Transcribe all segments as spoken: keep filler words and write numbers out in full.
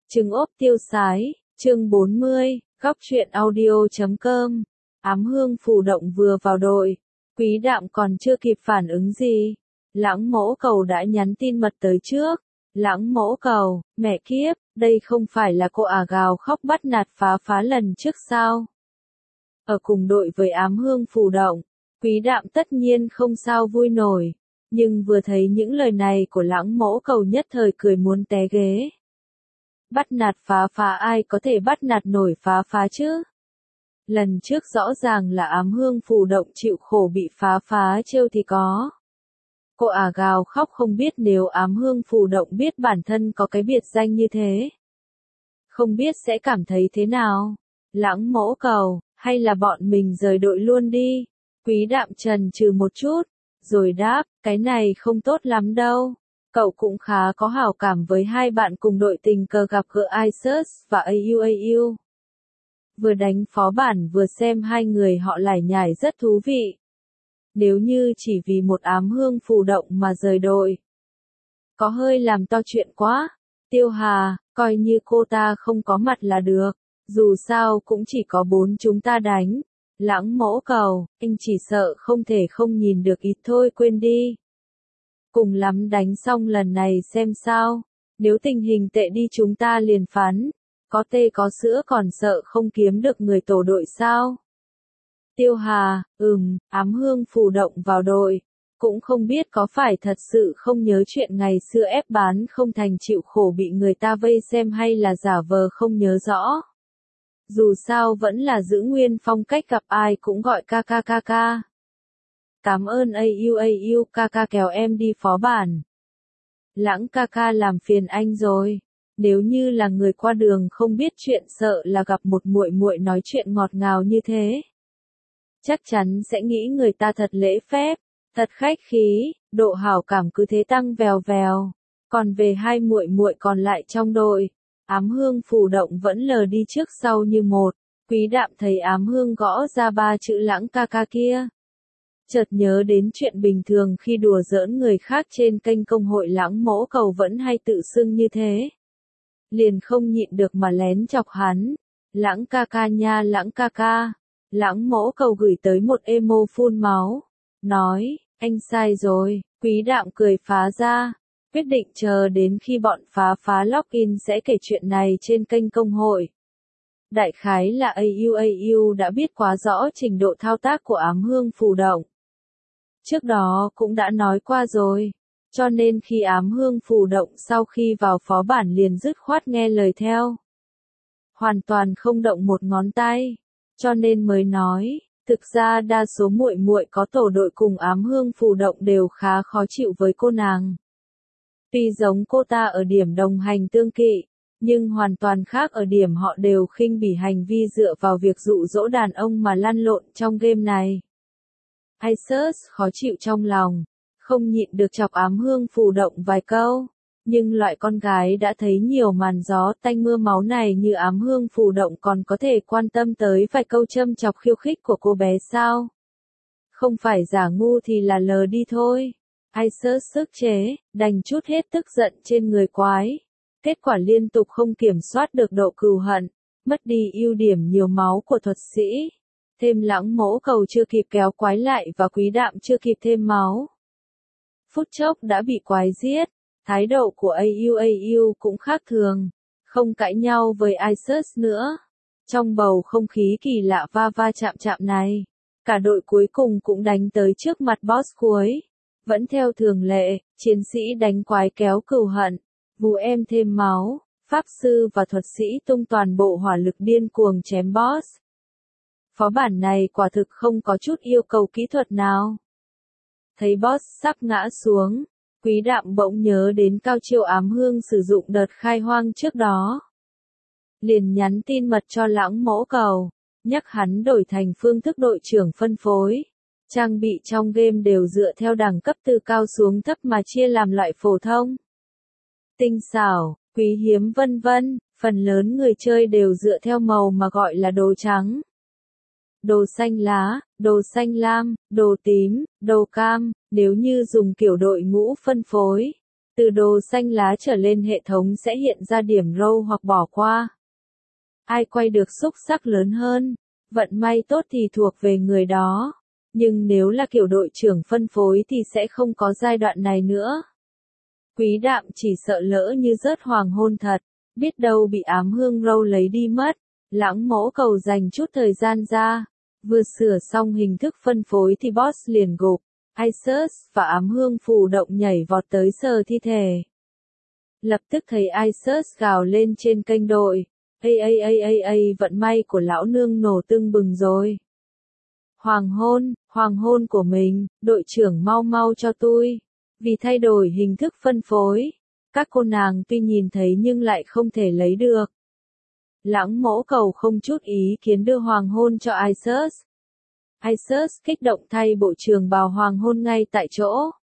Trứng ốp tiêu sái, chương bốn mươi, góc truyện audio chấm com. Ám hương phù động vừa vào đội, Quý Đạm còn chưa kịp phản ứng gì. Lãng Mỗ Cầu đã nhắn tin mật tới trước. Lãng Mỗ Cầu, mẹ kiếp, đây không phải là cô à gào khóc bắt nạt phá phá lần trước sao? Ở cùng đội với ám hương phù động, Quý Đạm tất nhiên không sao vui nổi. Nhưng vừa thấy những lời này của Lãng Mỗ Cầu nhất thời cười muốn té ghế. Bắt nạt phá phá ai có thể bắt nạt nổi phá phá chứ? Lần trước rõ ràng là ám hương phù động chịu khổ bị phá phá trêu thì có. Cô à gào khóc không biết nếu ám hương phù động biết bản thân có cái biệt danh như thế. Không biết sẽ cảm thấy thế nào? Lãng Mỗ Cầu, hay là bọn mình rời đội luôn đi? Quý Đạm chần chừ một chút, rồi đáp, cái này không tốt lắm đâu. Cậu cũng khá có hảo cảm với hai bạn cùng đội tình cờ gặp gỡ Isus và a u a u. Vừa đánh phó bản vừa xem hai người họ lải nhải rất thú vị. Nếu như chỉ vì một ám hương phù động mà rời đội, có hơi làm to chuyện quá. Tiêu Hà, coi như cô ta không có mặt là được, dù sao cũng chỉ có bốn chúng ta đánh. Lãng Mỗ Cầu, anh chỉ sợ không thể không nhìn được ít thôi quên đi. Cùng lắm đánh xong lần này xem sao, nếu tình hình tệ đi chúng ta liền phán, có tê có sữa còn sợ không kiếm được người tổ đội sao? Tiêu Hà, ừm, ám hương phù động vào đội, cũng không biết có phải thật sự không nhớ chuyện ngày xưa ép bán không thành chịu khổ bị người ta vây xem hay là giả vờ không nhớ rõ. Dù sao vẫn là giữ nguyên phong cách gặp ai cũng gọi ca ca ca ca. Cảm ơn a u a u ca ca kéo em đi phó bản. Lãng ca ca làm phiền anh rồi. Nếu như là người qua đường không biết chuyện sợ là gặp một muội muội nói chuyện ngọt ngào như thế. Chắc chắn sẽ nghĩ người ta thật lễ phép, thật khách khí, độ hảo cảm cứ thế tăng vèo vèo. Còn về hai muội muội còn lại trong đội, ám hương phù động vẫn lờ đi trước sau như một. Quý Đạm thấy ám hương gõ ra ba chữ lãng ca ca kia. Chợt nhớ đến chuyện bình thường khi đùa giỡn người khác trên kênh công hội Lãng Mỗ Cầu vẫn hay tự xưng như thế. Liền không nhịn được mà lén chọc hắn. Lãng ca ca nha Lãng ca ca. Lãng Mỗ Cầu gửi tới một emo phun máu. Nói, anh sai rồi. Quý Đạm cười phá ra. Quyết định chờ đến khi bọn phá phá login sẽ kể chuyện này trên kênh công hội. Đại khái là a u a u đã biết quá rõ trình độ thao tác của ám hương phù động. Trước đó cũng đã nói qua rồi, cho nên khi ám hương phù động sau khi vào phó bản liền dứt khoát nghe lời theo. Hoàn toàn không động một ngón tay, cho nên mới nói, thực ra đa số muội muội có tổ đội cùng ám hương phù động đều khá khó chịu với cô nàng. Tuy giống cô ta ở điểm đồng hành tương kỵ, nhưng hoàn toàn khác ở điểm họ đều khinh bỉ hành vi dựa vào việc dụ dỗ đàn ông mà lăn lộn trong game này. Isus khó chịu trong lòng, không nhịn được chọc ám hương phù động vài câu, nhưng loại con gái đã thấy nhiều màn gió tanh mưa máu này như ám hương phù động còn có thể quan tâm tới vài câu châm chọc khiêu khích của cô bé sao? Không phải giả ngu thì là lờ đi thôi. Isus sức chế, đành chút hết tức giận trên người quái. Kết quả liên tục không kiểm soát được độ cừu hận, mất đi ưu điểm nhiều máu của thuật sĩ. Thêm Lãng Mỗ Cầu chưa kịp kéo quái lại và Quý Đạm chưa kịp thêm máu. Phút chốc đã bị quái giết, thái độ của a u a u cũng khác thường, không cãi nhau với Isus nữa. Trong bầu không khí kỳ lạ va va chạm chạm này, cả đội cuối cùng cũng đánh tới trước mặt boss cuối. Vẫn theo thường lệ, chiến sĩ đánh quái kéo cừu hận, vù em thêm máu, pháp sư và thuật sĩ tung toàn bộ hỏa lực điên cuồng chém boss. Phó bản này quả thực không có chút yêu cầu kỹ thuật nào. Thấy boss sắp ngã xuống, Quý Đạm bỗng nhớ đến cao chiêu ám hương sử dụng đợt khai hoang trước đó. Liền nhắn tin mật cho Lãng Mỗ Cầu, nhắc hắn đổi thành phương thức đội trưởng phân phối. Trang bị trong game đều dựa theo đẳng cấp từ cao xuống thấp mà chia làm loại phổ thông, tinh xảo, quý hiếm vân vân, phần lớn người chơi đều dựa theo màu mà gọi là đồ trắng, đồ xanh lá, đồ xanh lam, đồ tím, đồ cam. Nếu như dùng kiểu đội ngũ phân phối, Từ đồ xanh lá trở lên hệ thống sẽ hiện ra điểm row hoặc bỏ qua. Ai quay được xúc xắc lớn hơn, vận may tốt thì thuộc về người đó. Nhưng nếu là kiểu đội trưởng phân phối thì sẽ không có giai đoạn này nữa. Quý Đạm chỉ sợ lỡ như rớt hoàng hôn thật, biết đâu bị ám hương row lấy đi mất. Lãng Mỗ Cầu dành chút thời gian ra, vừa sửa xong hình thức phân phối thì boss liền gục. Isus và ám hương phù động nhảy vọt tới sờ thi thể. Lập tức thấy Isus gào lên trên kênh đội. Ây ây ây ây ây, vận may của lão nương nổ tưng bừng rồi. Hoàng hôn, hoàng hôn của mình, đội trưởng mau mau cho tôi. Vì thay đổi hình thức phân phối, các cô nàng tuy nhìn thấy nhưng lại không thể lấy được. Lãng Mỗ Cầu không chút ý kiến đưa hoàng hôn cho Isus. Isus kích động thay bộ trường bào hoàng hôn ngay tại chỗ.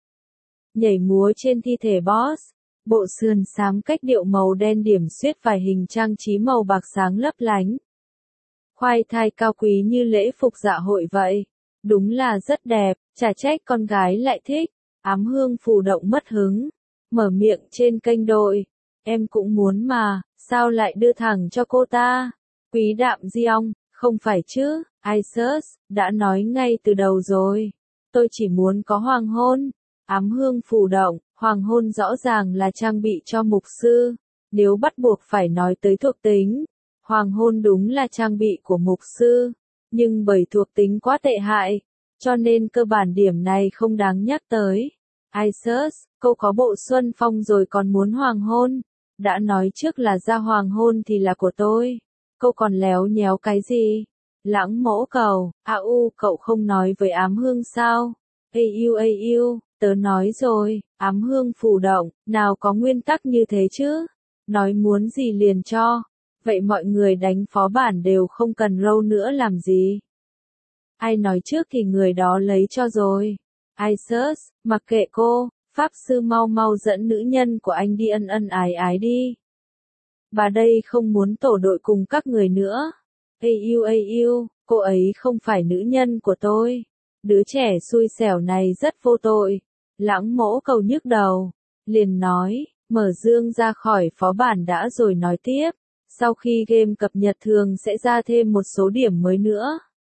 Nhảy múa trên thi thể boss, bộ sườn xám cách điệu màu đen điểm xuyết vài hình trang trí màu bạc sáng lấp lánh. Khoai thai cao quý như lễ phục dạ hội vậy. Đúng là rất đẹp, chả trách con gái lại thích. Ám hương phù động mất hứng, mở miệng trên kênh đội. Em cũng muốn mà, sao lại đưa thẳng cho cô ta? Quý Đạm Giong, không phải chứ, Isus, đã nói ngay từ đầu rồi. Tôi chỉ muốn có hoàng hôn. Ám hương phù động, hoàng hôn rõ ràng là trang bị cho mục sư. Nếu bắt buộc phải nói tới thuộc tính, hoàng hôn đúng là trang bị của mục sư. Nhưng bởi thuộc tính quá tệ hại, cho nên cơ bản điểm này không đáng nhắc tới. Isus, câu có bộ xuân phong rồi còn muốn hoàng hôn. Đã nói trước là ra hoàng hôn thì là của tôi. Câu còn léo nhéo cái gì? Lãng Mỗ Cầu, à u, cậu không nói với ám hương sao? Ây yêu ây yêu, tớ nói rồi, ám hương phù động, nào có nguyên tắc như thế chứ? Nói muốn gì liền cho. Vậy mọi người đánh phó bản đều không cần row nữa làm gì? Ai nói trước thì người đó lấy cho rồi. Isus, mặc kệ cô, pháp sư mau mau dẫn nữ nhân của anh đi ân ân ái ái đi. Bà đây không muốn tổ đội cùng các người nữa. Ây yêu ây yêu, cô ấy không phải nữ nhân của tôi. Đứa trẻ xui xẻo này rất vô tội. Lãng Mỗ Cầu nhức đầu. Liền nói, mở dương ra khỏi phó bản đã rồi nói tiếp. Sau khi game cập nhật thường sẽ ra thêm một số điểm mới nữa.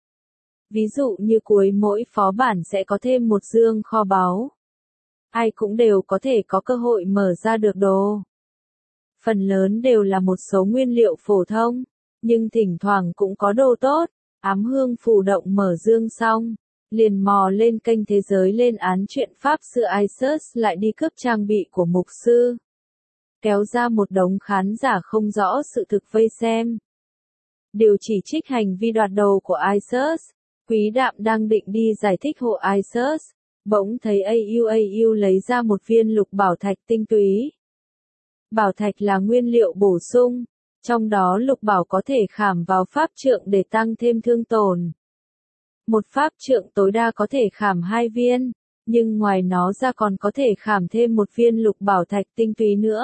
Ví dụ như cuối mỗi phó bản sẽ có thêm một dương kho báu. Ai cũng đều có thể có cơ hội mở ra được đồ. Phần lớn đều là một số nguyên liệu phổ thông, nhưng thỉnh thoảng cũng có đồ tốt. Ám hương phù động mở dương xong, liền mò lên kênh thế giới lên án chuyện pháp sư Isus lại đi cướp trang bị của mục sư. Kéo ra một đống khán giả không rõ sự thực vây xem. Điều chỉ trích hành vi đoạt đồ của Isus. Quý Đạm đang định đi giải thích hộ Isus, bỗng thấy a u a u lấy ra một viên lục bảo thạch tinh túy. Bảo thạch là nguyên liệu bổ sung, trong đó lục bảo có thể khảm vào pháp trượng để tăng thêm thương tổn. Một pháp trượng tối đa có thể khảm hai viên, nhưng ngoài nó ra còn có thể khảm thêm một viên lục bảo thạch tinh túy nữa.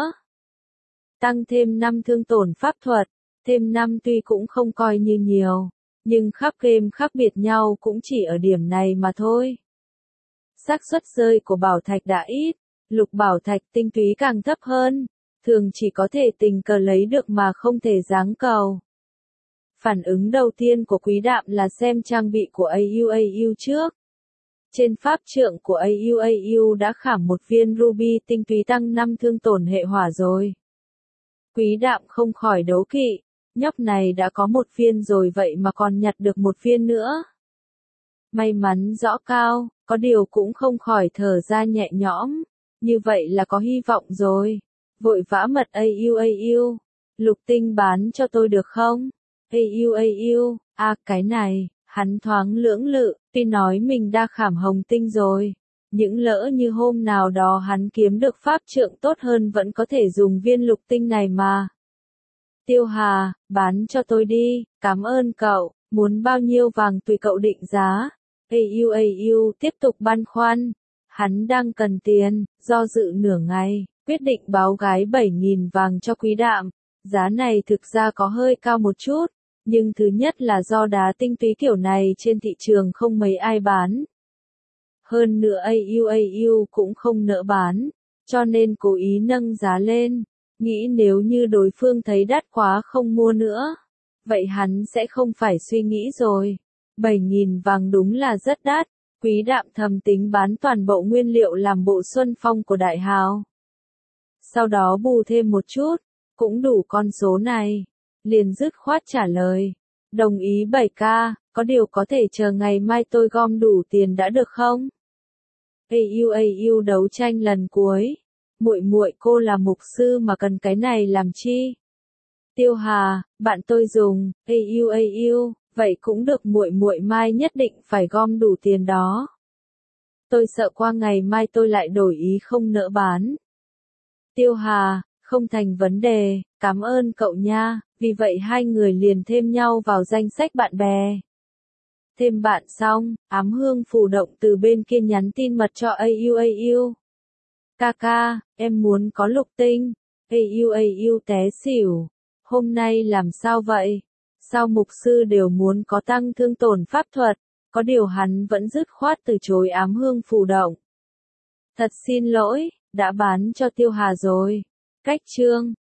Tăng thêm năm thương tổn pháp thuật, thêm năm tuy cũng không coi như nhiều, nhưng khắp game khác biệt nhau cũng chỉ ở điểm này mà thôi. Xác suất rơi của bảo thạch đã ít, lục bảo thạch tinh túy càng thấp hơn, thường chỉ có thể tình cờ lấy được mà không thể giáng cầu. Phản ứng đầu tiên của Quý Đạm là xem trang bị của a u a u trước. Trên pháp trượng của a u a u đã khảm một viên ruby tinh túy tăng năm thương tổn hệ hỏa rồi. Quý Đạm không khỏi đố kỵ, nhóc này đã có một viên rồi vậy mà còn nhặt được một viên nữa. May mắn rõ cao, có điều cũng không khỏi thở ra nhẹ nhõm, như vậy là có hy vọng rồi. Vội vã mật a u a u, lục tinh bán cho tôi được không? a u a u, à cái này, hắn thoáng lưỡng lự, tuy nói mình đã khảm hồng tinh rồi. Những lỡ như hôm nào đó hắn kiếm được pháp trượng tốt hơn vẫn có thể dùng viên lục tinh này mà. Tiêu Hà, bán cho tôi đi, cảm ơn cậu, muốn bao nhiêu vàng tùy cậu định giá. a u a u tiếp tục băn khoăn, hắn đang cần tiền, do dự nửa ngày, quyết định báo gái bảy nghìn vàng cho Quý Đạm. Giá này thực ra có hơi cao một chút, nhưng thứ nhất là do đá tinh túy kiểu này trên thị trường không mấy ai bán. Hơn nữa a u a u cũng không nỡ bán, cho nên cố ý nâng giá lên, nghĩ nếu như đối phương thấy đắt quá không mua nữa, vậy hắn sẽ không phải suy nghĩ rồi. bảy nghìn vàng đúng là rất đắt, Quý Đạm thầm tính bán toàn bộ nguyên liệu làm bộ Xuân Phong của Đại Hào. Sau đó bù thêm một chút, cũng đủ con số này, liền dứt khoát trả lời, đồng ý bảy k, có điều có thể chờ ngày mai tôi gom đủ tiền đã được không? a u a u đấu tranh lần cuối, muội muội cô là mục sư mà cần cái này làm chi? Tiêu Hà, bạn tôi dùng, a u a u, vậy cũng được, muội muội mai nhất định phải gom đủ tiền đó. Tôi sợ qua ngày mai tôi lại đổi ý không nỡ bán. Tiêu Hà, không thành vấn đề, cảm ơn cậu nha, vì vậy hai người liền thêm nhau vào danh sách bạn bè. Thêm bạn xong, Ám Hương Phù Động từ bên kia nhắn tin mật cho a u a u. Kaka, em muốn có lục tinh. a u a u té xỉu. Hôm nay làm sao vậy? Sao mục sư đều muốn có tăng thương tổn pháp thuật, có điều hắn vẫn dứt khoát từ chối Ám Hương Phù Động. Thật xin lỗi, đã bán cho Tiêu Hà rồi. Cách chương